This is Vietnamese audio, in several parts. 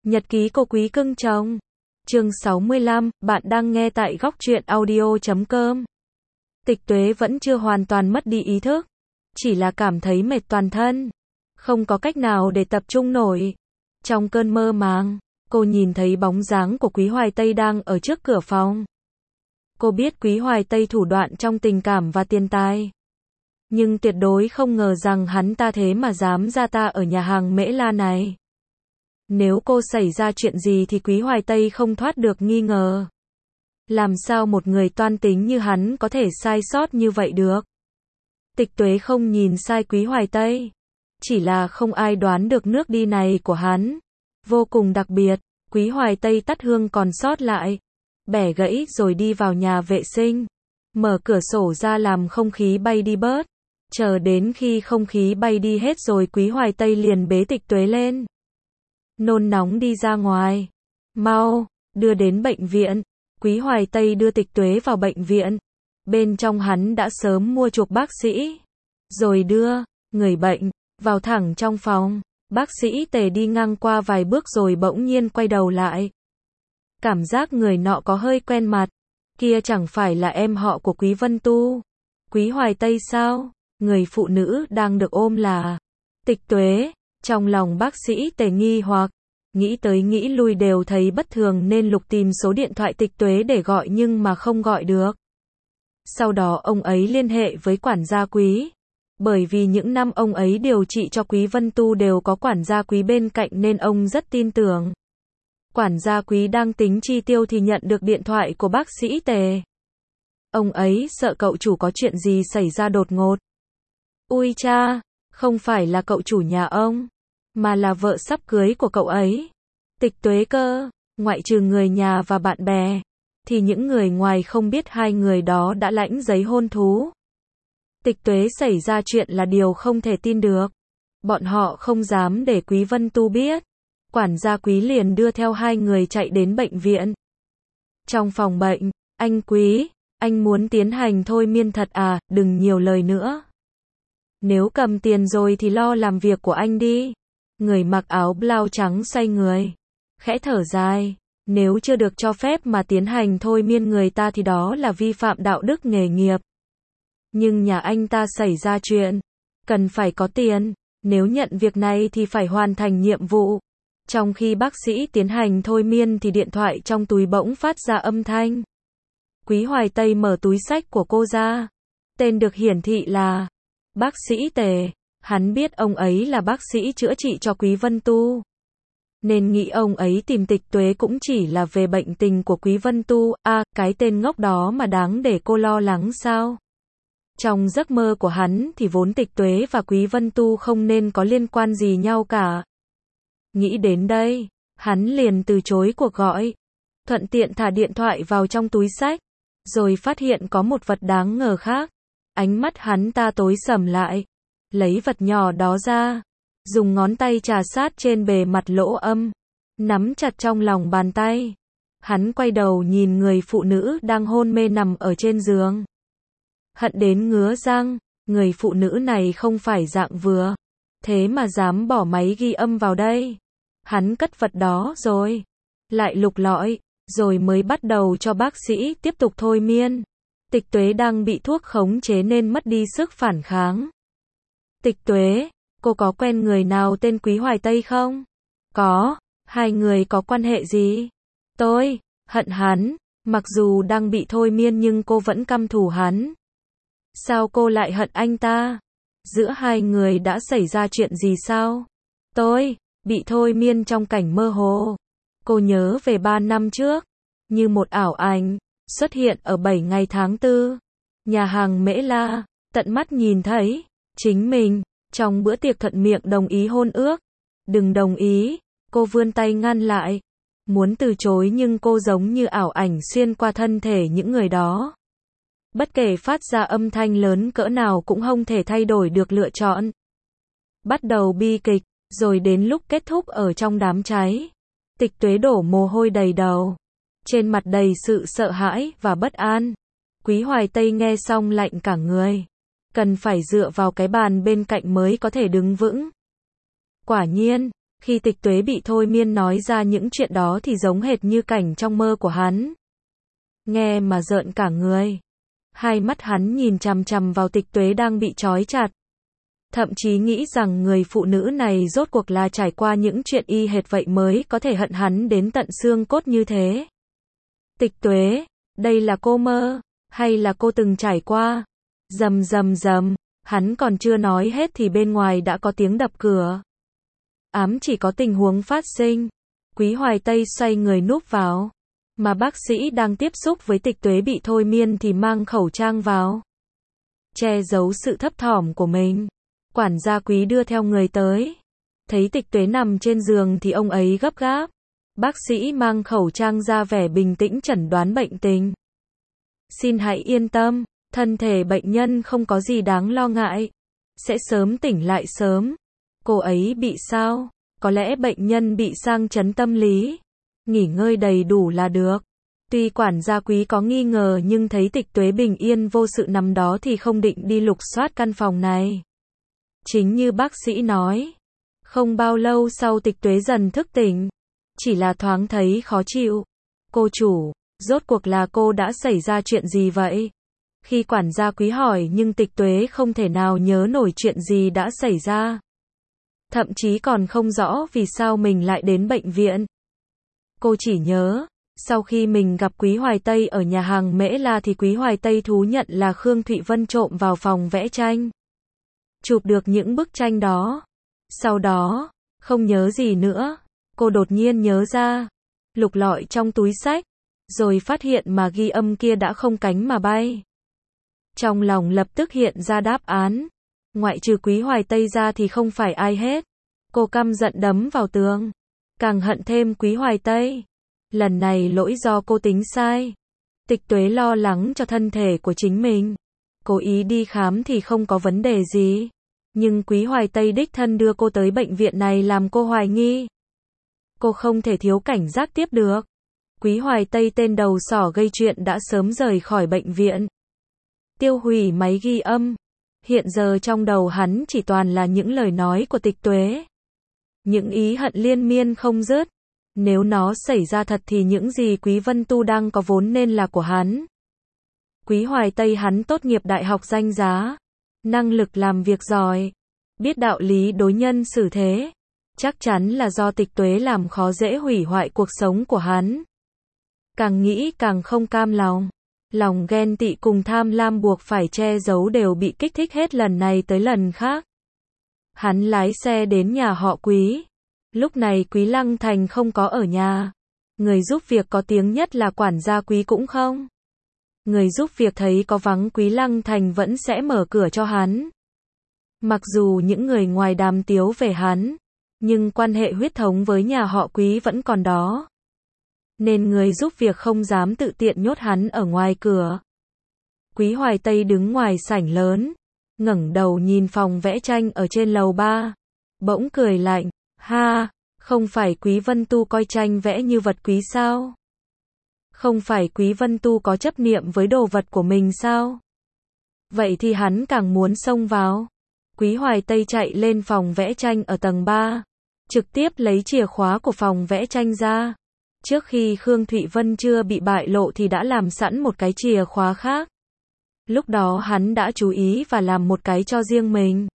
Nhật ký cô Quý cưng chồng. Chương 65, bạn đang nghe tại góc truyện audio.com. Tịch Tuế vẫn chưa hoàn toàn mất đi ý thức, chỉ là cảm thấy mệt toàn thân, không có cách nào để tập trung nổi. Trong cơn mơ màng, cô nhìn thấy bóng dáng của Quý Hoài Tây đang ở trước cửa phòng. Cô biết Quý Hoài Tây thủ đoạn trong tình cảm và tiền tài, nhưng tuyệt đối không ngờ rằng hắn ta thế mà dám ra ta ở nhà hàng Mễ La này. Nếu cô xảy ra chuyện gì thì Quý Hoài Tây không thoát được nghi ngờ. Làm sao một người toan tính như hắn có thể sai sót như vậy được? Tịch Tuế không nhìn sai Quý Hoài Tây, chỉ là không ai đoán được nước đi này của hắn vô cùng đặc biệt. Quý Hoài Tây tắt hương còn sót lại, bẻ gãy rồi đi vào nhà vệ sinh, mở cửa sổ ra làm không khí bay đi bớt. Chờ đến khi không khí bay đi hết rồi Quý Hoài Tây liền bế Tịch Tuế lên, nôn nóng đi ra ngoài. Mau, đưa đến bệnh viện. Quý Hoài Tây đưa Tịch Tuế vào bệnh viện. Bên trong hắn đã sớm mua chuộc bác sĩ, rồi đưa người bệnh vào thẳng trong phòng. Bác sĩ Tề đi ngang qua vài bước rồi bỗng nhiên quay đầu lại. Cảm giác người nọ có hơi quen mặt. Kia chẳng phải là em họ của Quý Vân Tu, Quý Hoài Tây sao? Người phụ nữ đang được ôm là Tịch Tuế. Trong lòng bác sĩ Tề nghi hoặc, nghĩ tới nghĩ lui đều thấy bất thường nên lục tìm số điện thoại Tịch Tuế để gọi nhưng mà không gọi được. Sau đó ông ấy liên hệ với quản gia Quý. Bởi vì những năm ông ấy điều trị cho Quý Vân Tu đều có quản gia Quý bên cạnh nên ông rất tin tưởng. Quản gia Quý đang tính chi tiêu thì nhận được điện thoại của bác sĩ Tề. Ông ấy sợ cậu chủ có chuyện gì xảy ra đột ngột. Ui cha, không phải là cậu chủ nhà ông, mà là vợ sắp cưới của cậu ấy. Tịch Tuế cơ, ngoại trừ người nhà và bạn bè, thì những người ngoài không biết hai người đó đã lãnh giấy hôn thú. Tịch Tuế xảy ra chuyện là điều không thể tin được. Bọn họ không dám để Quý Vân Tu biết. Quản gia Quý liền đưa theo hai người chạy đến bệnh viện. Trong phòng bệnh, anh Quý, anh muốn tiến hành thôi miên thật à, đừng nhiều lời nữa. Nếu cầm tiền rồi thì lo làm việc của anh đi. Người mặc áo blau trắng xoay người, khẽ thở dài. Nếu chưa được cho phép mà tiến hành thôi miên người ta thì đó là vi phạm đạo đức nghề nghiệp. Nhưng nhà anh ta xảy ra chuyện, cần phải có tiền. Nếu nhận việc này thì phải hoàn thành nhiệm vụ. Trong khi bác sĩ tiến hành thôi miên thì điện thoại trong túi bỗng phát ra âm thanh. Quý Hoài Tây mở túi xách của cô ra. Tên được hiển thị là bác sĩ Tề. Hắn biết ông ấy là bác sĩ chữa trị cho Quý Vân Tu, nên nghĩ ông ấy tìm Tịch Tuế cũng chỉ là về bệnh tình của Quý Vân Tu. Cái tên ngốc đó mà đáng để cô lo lắng sao? Trong giấc mơ của hắn thì vốn Tịch Tuế và Quý Vân Tu không nên có liên quan gì nhau cả. Nghĩ đến đây, hắn liền từ chối cuộc gọi, thuận tiện thả điện thoại vào trong túi xách, rồi phát hiện có một vật đáng ngờ khác. Ánh mắt hắn ta tối sầm lại, lấy vật nhỏ đó ra, dùng ngón tay trà sát trên bề mặt lỗ âm, nắm chặt trong lòng bàn tay. Hắn quay đầu nhìn người phụ nữ đang hôn mê nằm ở trên giường. Hận đến ngứa răng, người phụ nữ này không phải dạng vừa, thế mà dám bỏ máy ghi âm vào đây. Hắn cất vật đó rồi, lại lục lọi, rồi mới bắt đầu cho bác sĩ tiếp tục thôi miên. Tịch Tuế đang bị thuốc khống chế nên mất đi sức phản kháng. Tịch Tuế, cô có quen người nào tên Quý Hoài Tây không? Có. Hai người có quan hệ gì? Tôi hận hắn, mặc dù đang bị thôi miên nhưng cô vẫn căm thù hắn. Sao cô lại hận anh ta? Giữa hai người đã xảy ra chuyện gì sao? Tôi bị thôi miên trong cảnh mơ hồ. Cô nhớ về 3 năm trước, như một ảo ảnh, xuất hiện ở 7 ngày tháng 4, nhà hàng Mễ La, tận mắt nhìn thấy chính mình trong bữa tiệc thuận miệng đồng ý hôn ước. Đừng đồng ý, cô vươn tay ngăn lại, muốn từ chối nhưng cô giống như ảo ảnh xuyên qua thân thể những người đó. Bất kể phát ra âm thanh lớn cỡ nào cũng không thể thay đổi được lựa chọn. Bắt đầu bi kịch, rồi đến lúc kết thúc ở trong đám cháy. Tịch Tuế đổ mồ hôi đầy đầu, trên mặt đầy sự sợ hãi và bất an. Quý Hoài Tây nghe xong lạnh cả người, cần phải dựa vào cái bàn bên cạnh mới có thể đứng vững. Quả nhiên, Khi Tịch Tuế bị thôi miên nói ra những chuyện đó thì giống hệt như cảnh trong mơ của hắn. Nghe mà rợn cả người. Hai mắt hắn nhìn chằm chằm vào Tịch Tuế đang bị trói chặt. Thậm chí nghĩ rằng người phụ nữ này rốt cuộc là trải qua những chuyện y hệt vậy mới có thể hận hắn đến tận xương cốt như thế. Tịch Tuế, đây là cô mơ, hay là cô từng trải qua? Rầm rầm rầm, hắn còn chưa nói hết thì bên ngoài đã có tiếng đập cửa. Ám chỉ có tình huống phát sinh. Quý Hoài Tây xoay người núp vào. Mà bác sĩ đang tiếp xúc với Tịch Tuế bị thôi miên thì mang khẩu trang vào. Che giấu sự thấp thỏm của mình. Quản gia Quý đưa theo người tới. Thấy Tịch Tuế nằm trên giường thì ông ấy gấp gáp. Bác sĩ mang khẩu trang ra vẻ bình tĩnh chẩn đoán bệnh tình. Xin hãy yên tâm, thân thể bệnh nhân không có gì đáng lo ngại. Sẽ sớm tỉnh lại sớm. Cô ấy bị sao? Có lẽ bệnh nhân bị sang chấn tâm lý. Nghỉ ngơi đầy đủ là được. Tuy quản gia Quý có nghi ngờ nhưng thấy Tịch Tuế bình yên vô sự nằm đó thì không định đi lục soát căn phòng này. Chính như bác sĩ nói. Không bao lâu sau Tịch Tuế dần thức tỉnh. Chỉ là thoáng thấy khó chịu. Cô chủ, rốt cuộc là cô đã xảy ra chuyện gì vậy? Khi quản gia Quý hỏi nhưng Tịch Tuế không thể nào nhớ nổi chuyện gì đã xảy ra. Thậm chí còn không rõ vì sao mình lại đến bệnh viện. Cô chỉ nhớ, sau khi mình gặp Quý Hoài Tây ở nhà hàng Mễ La thì Quý Hoài Tây thú nhận là Khương Thụy Vân trộm vào phòng vẽ tranh. Chụp được những bức tranh đó. Sau đó, không nhớ gì nữa. Cô đột nhiên nhớ ra. Lục lọi trong túi xách. Rồi phát hiện mà ghi âm kia đã không cánh mà bay. Trong lòng lập tức hiện ra đáp án. Ngoại trừ Quý Hoài Tây ra thì không phải ai hết. Cô căm giận đấm vào tường. Càng hận thêm Quý Hoài Tây. Lần này lỗi do cô tính sai. Tịch Tuế lo lắng cho thân thể của chính mình. Cố ý đi khám thì không có vấn đề gì. Nhưng Quý Hoài Tây đích thân đưa cô tới bệnh viện này làm cô hoài nghi. Cô không thể thiếu cảnh giác tiếp được. Quý Hoài Tây tên đầu sỏ gây chuyện đã sớm rời khỏi bệnh viện. Tiêu hủy máy ghi âm. Hiện giờ trong đầu hắn chỉ toàn là những lời nói của Tịch Tuế. Những ý hận liên miên không dứt. Nếu nó xảy ra thật thì những gì Quý Vân Tu đang có vốn nên là của hắn. Quý Hoài Tây hắn tốt nghiệp đại học danh giá. Năng lực làm việc giỏi. Biết đạo lý đối nhân xử thế. Chắc chắn là do Tịch Tuế làm khó dễ hủy hoại cuộc sống của hắn. Càng nghĩ càng không cam lòng. Lòng ghen tị cùng tham lam buộc phải che giấu đều bị kích thích hết lần này tới lần khác. Hắn lái xe đến nhà họ Quý. Lúc này Quý Lăng Thành không có ở nhà. Người giúp việc có tiếng nhất là quản gia Quý cũng không. Người giúp việc thấy có vắng Quý Lăng Thành vẫn sẽ mở cửa cho hắn. Mặc dù những người ngoài đàm tiếu về hắn, nhưng quan hệ huyết thống với nhà họ Quý vẫn còn đó. Nên người giúp việc không dám tự tiện nhốt hắn ở ngoài cửa. Quý Hoài Tây đứng ngoài sảnh lớn, ngẩng đầu nhìn phòng vẽ tranh ở trên lầu 3. Bỗng cười lạnh, ha, không phải Quý Vân Tu coi tranh vẽ như vật quý sao? Không phải Quý Vân Tu có chấp niệm với đồ vật của mình sao? Vậy thì hắn càng muốn xông vào. Quý Hoài Tây chạy lên phòng vẽ tranh ở tầng 3. Trực tiếp lấy chìa khóa của phòng vẽ tranh ra. Trước khi Khương Thụy Vân chưa bị bại lộ thì đã làm sẵn một cái chìa khóa khác. Lúc đó hắn đã chú ý và làm một cái cho riêng mình.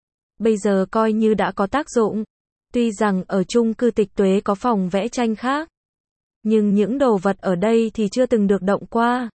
Bây giờ coi như đã có tác dụng. Tuy rằng ở chung cư Tịch Tuế có phòng vẽ tranh khác. Nhưng những đồ vật ở đây thì chưa từng được động qua.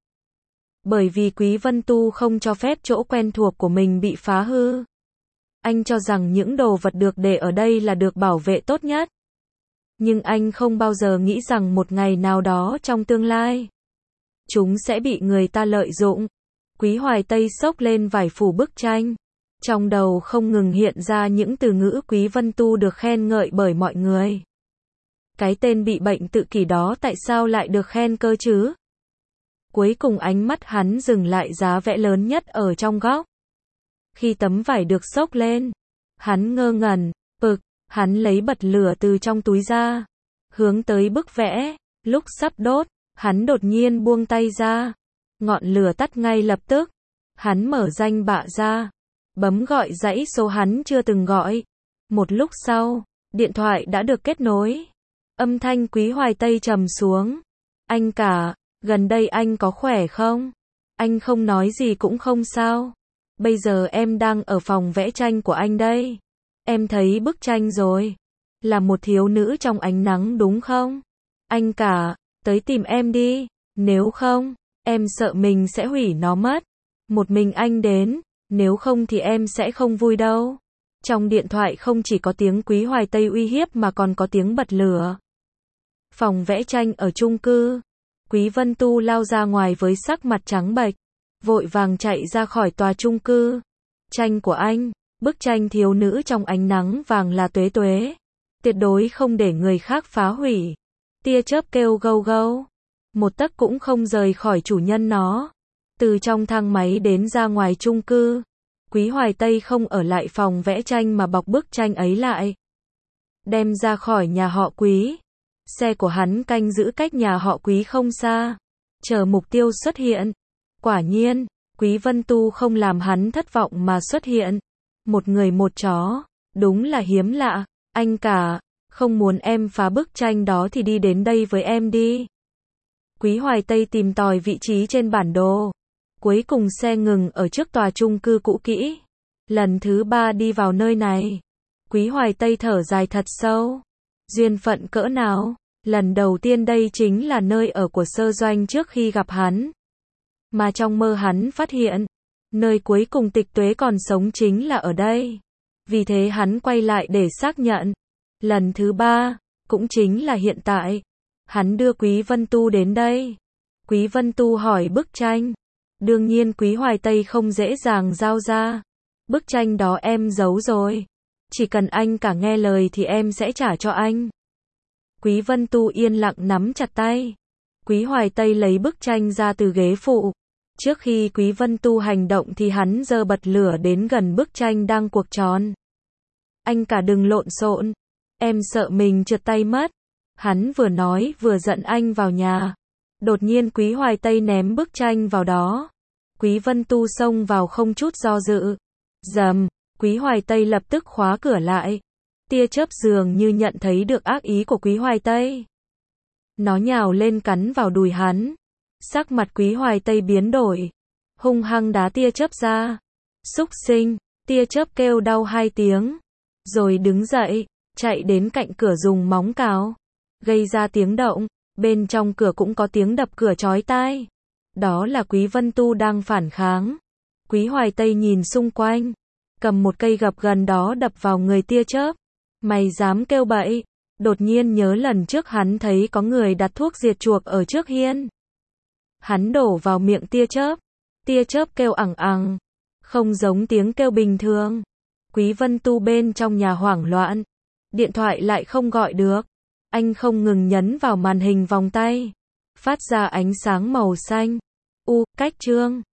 Bởi vì Quý Vân Tu không cho phép chỗ quen thuộc của mình bị phá hư. Anh cho rằng những đồ vật được để ở đây là được bảo vệ tốt nhất. Nhưng anh không bao giờ nghĩ rằng một ngày nào đó trong tương lai, chúng sẽ bị người ta lợi dụng. Quý Hoài Tây xốc lên vài phủ bức tranh. Trong đầu không ngừng hiện ra những từ ngữ Quý Vân Tu được khen ngợi bởi mọi người. Cái tên bị bệnh tự kỷ đó tại sao lại được khen cơ chứ? Cuối cùng ánh mắt hắn dừng lại giá vẽ lớn nhất ở trong góc. Khi tấm vải được xốc lên, hắn ngơ ngẩn, hắn lấy bật lửa từ trong túi ra, hướng tới bức vẽ. Lúc sắp đốt, hắn đột nhiên buông tay ra. Ngọn lửa tắt ngay lập tức. Hắn mở danh bạ ra, bấm gọi dãy số hắn chưa từng gọi. Một lúc sau, Điện thoại đã được kết nối. Âm thanh Quý Hoài Tây trầm xuống. Anh cả, gần đây anh có khỏe không? Anh không nói gì cũng không sao. Bây giờ em đang ở phòng vẽ tranh của anh đây. Em thấy bức tranh rồi. Là một thiếu nữ trong ánh nắng đúng không? Anh cả, tới tìm em đi. Nếu không, em sợ mình sẽ hủy nó mất. Một mình anh đến, nếu không thì em sẽ không vui đâu. Trong điện thoại không chỉ có tiếng Quý Hoài Tây uy hiếp mà còn có tiếng bật lửa. Phòng vẽ tranh ở chung cư. Quý Vân Tu lao ra ngoài với sắc mặt trắng bệch, vội vàng chạy ra khỏi tòa chung cư. Tranh của anh, bức tranh thiếu nữ trong ánh nắng vàng là Tuế Tuế. Tuyệt đối không để người khác phá hủy. Tia chớp kêu gâu gâu. Một tấc cũng không rời khỏi chủ nhân nó. Từ trong thang máy đến ra ngoài chung cư. Quý Hoài Tây không ở lại phòng vẽ tranh mà bọc bức tranh ấy lại. Đem ra khỏi nhà họ Quý. Xe của hắn canh giữ cách nhà họ Quý không xa. Chờ mục tiêu xuất hiện. Quả nhiên, Quý Vân Tu không làm hắn thất vọng mà xuất hiện. Một người một chó. Đúng là hiếm lạ. Anh cả, không muốn em phá bức tranh đó thì đi đến đây với em đi. Quý Hoài Tây tìm tòi vị trí trên bản đồ. Cuối cùng xe ngừng ở trước tòa chung cư cũ kỹ. Lần thứ 3 đi vào nơi này. Quý Hoài Tây thở dài thật sâu. Duyên phận cỡ nào? Lần đầu tiên đây chính là nơi ở của Sơ Doanh trước khi gặp hắn. Mà trong mơ hắn phát hiện, nơi cuối cùng Tịch Tuế còn sống chính là ở đây. Vì thế hắn quay lại để xác nhận. Lần thứ 3, cũng chính là hiện tại. Hắn đưa Quý Vân Tu đến đây. Quý Vân Tu hỏi bức tranh. Đương nhiên Quý Hoài Tây không dễ dàng giao ra. Bức tranh đó em giấu rồi. Chỉ cần anh cả nghe lời thì em sẽ trả cho anh. Quý Vân Tu yên lặng nắm chặt tay. Quý Hoài Tây lấy bức tranh ra từ ghế phụ. Trước khi Quý Vân Tu hành động thì hắn giơ bật lửa đến gần bức tranh đang cuộn tròn. Anh cả đừng lộn xộn. Em sợ mình trượt tay mất. Hắn vừa nói vừa dẫn anh vào nhà. Đột nhiên Quý Hoài Tây ném bức tranh vào đó. Quý Vân Tu xông vào không chút do dự. Rầm, Quý Hoài Tây lập tức khóa cửa lại. Tia chớp dường như nhận thấy được ác ý của Quý Hoài Tây. Nó nhào lên cắn vào đùi hắn. Sắc mặt Quý Hoài Tây biến đổi. Hung hăng đá tia chớp ra. Súc sinh, tia chớp kêu đau 2 tiếng. Rồi đứng dậy, chạy đến cạnh cửa dùng móng cào. Gây ra tiếng động. Bên trong cửa cũng có tiếng đập cửa chói tai. Đó là Quý Vân Tu đang phản kháng. Quý Hoài Tây nhìn xung quanh. Cầm một cây gập gần đó đập vào người tia chớp. Mày dám kêu bậy. Đột nhiên nhớ lần trước hắn thấy có người đặt thuốc diệt chuột ở trước hiên. Hắn đổ vào miệng tia chớp. Tia chớp kêu ẳng ẳng. Không giống tiếng kêu bình thường. Quý Vân Tu bên trong nhà hoảng loạn. Điện thoại lại không gọi được. Anh không ngừng nhấn vào màn hình vòng tay. Phát ra ánh sáng màu xanh. Cách trương.